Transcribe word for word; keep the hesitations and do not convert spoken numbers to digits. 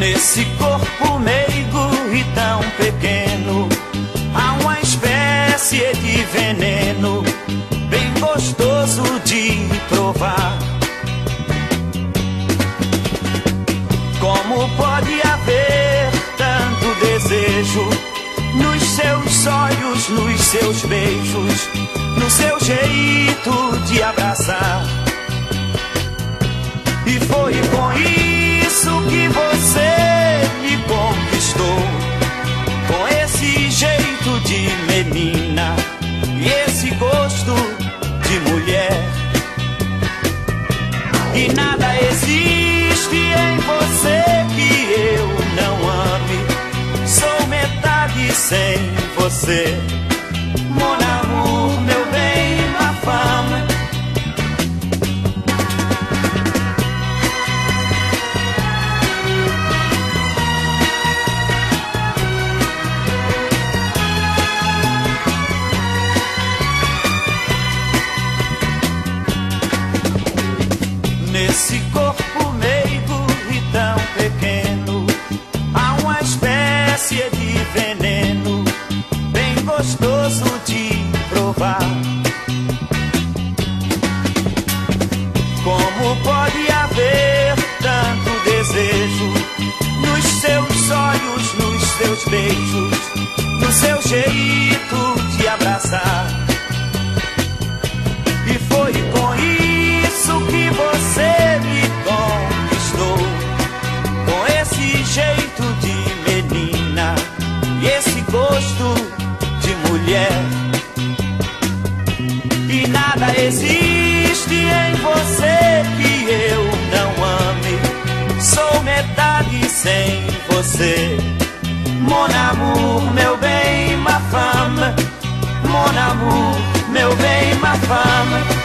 Nesse corpo meigo e tão pequeno há uma espécie de veneno bem gostoso de provar. Como pode haver tanto desejo nos seus olhos, nos seus beijos, no seu jeito de abraçar? E foi com isso que você me conquistou, com esse jeito de menina e esse gosto de mulher. E nada existe em você que eu não ame, sou metade sem você. Mon amour, meu bem, ma femme. Nesse corpo meigo e tão pequeno há uma espécie de veneno bem gostoso de provar. Como pode haver tanto desejo nos seus olhos, nos seus beijos, no seu jeito de abraçar? E foi com isso que você me conquistou, com esse jeito de menina e esse gosto de mulher. E nada existe em você que eu não ame, sou metade sem você. Mon amour, meu bem, ma femme. Mon amour, meu bem, ma femme.